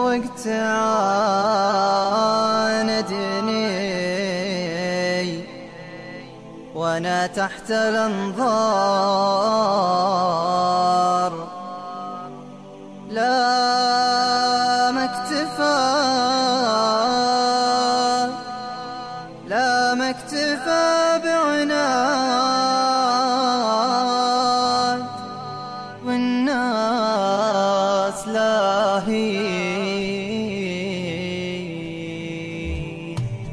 الوقت عاندني وانا تحت الانظار، لا ما اكتفى بعناد والناس لاهين.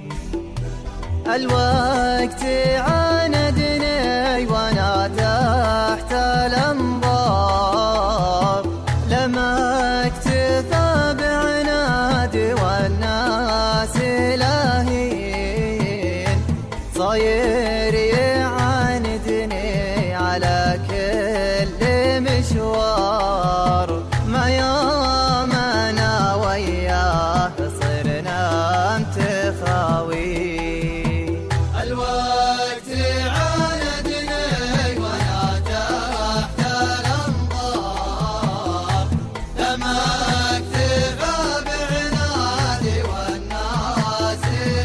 الوقت عاندني وانا تحت الانظار، لما اكتفى بعنادي والناس لاهين. صاير يعاندني على كل مشوار، ما يوم انا وياه صرنا متخاوي. الوقت عاندني وانا تحت الانظار، لما اكتفى بعنادي والناس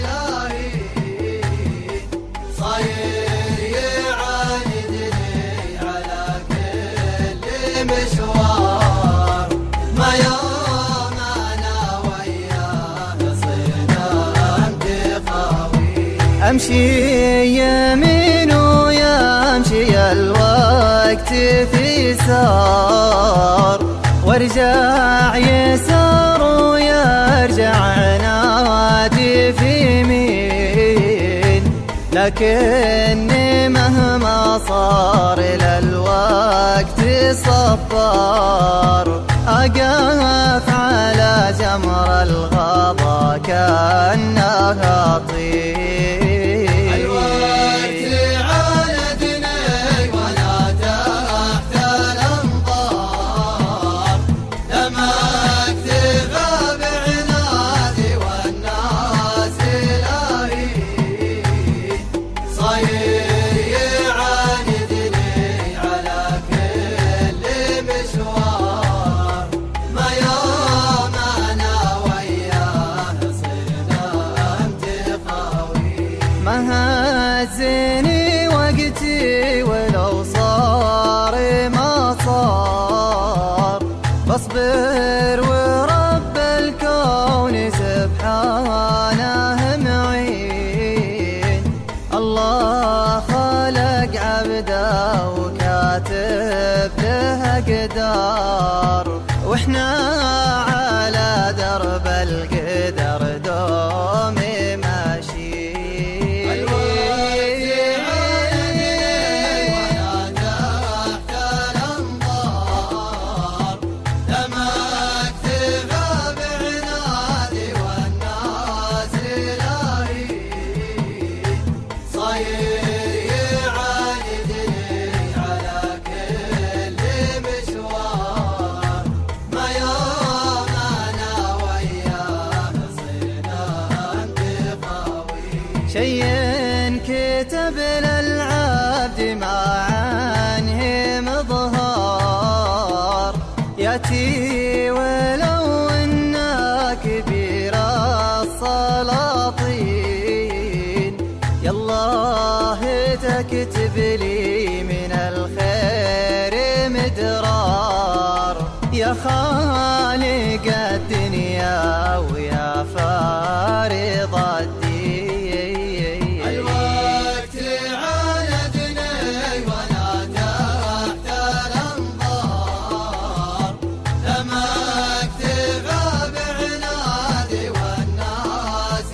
لاهين. صاير يعاندني على كل مشوار، ما يوم انا وياه صرنا متخاوي. امشي يمين ويمشي الوقت في سار، وارجع يسار ويرجع عنادي في يمين. لكني مهما صار الى الوقت صبار، اقف على جمر الغضا كأنها طير. الوقت عاندني وانا تحت الانظار، لما اكتفى بعنادي والناس لاهين. صاير يعاندني على كل مشوار، ما يوم انا وياه صرنا متخاوي. ما هزني وقتي ولو صار ما صار، بصبر ورب الكون سبحانه معين. الله خلق عبده وكاتب له قدار، واحنا على درب القدر دوم ماشيين. الوقت عاندني وانا تحت الانظار، لما اكتفى بعنادي والناس لاهين. صاير يعاندني على كل مشوار، ما يوم انا وياه صرنا متخاوي. شيء كتب للعبد ما عنه مظهر، ياتي ولو انا كبير السلاطين. يالله تكتب لي من الخير مدرار، يا خالق الدنيا ويا فارض الدين. الوقت عاندني وانا تحت الانظار، لما اكتفى بعنادي والناس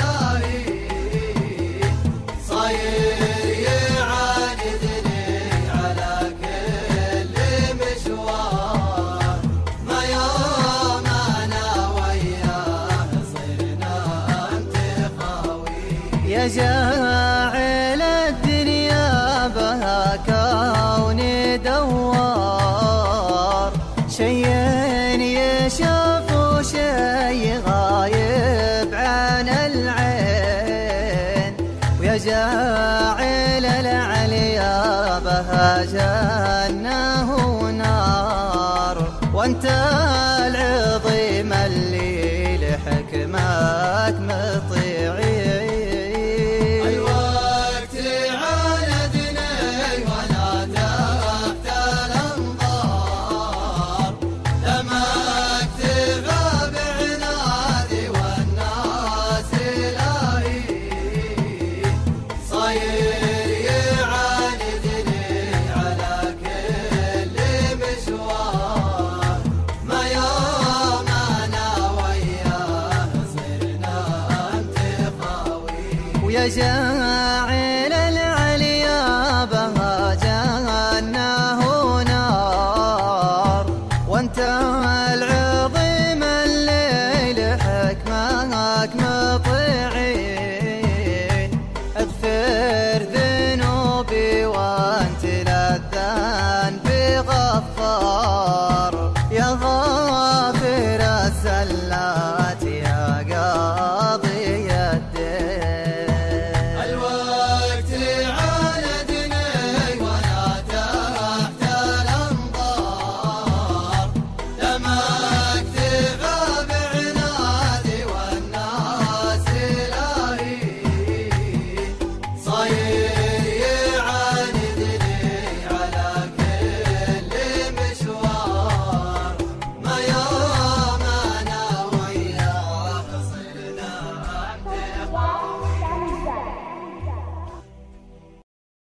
لاهين. صاير يعاندني على كل مشوار، ما يوم انا وياه صرنا متخاوي. يا جاعل الدنيا بها كون دوار، شيء يشاف وشيء غايب عن العين. ويا جاعل العليا بها جنة ونار، وانت العظيم اللي ويا جاعل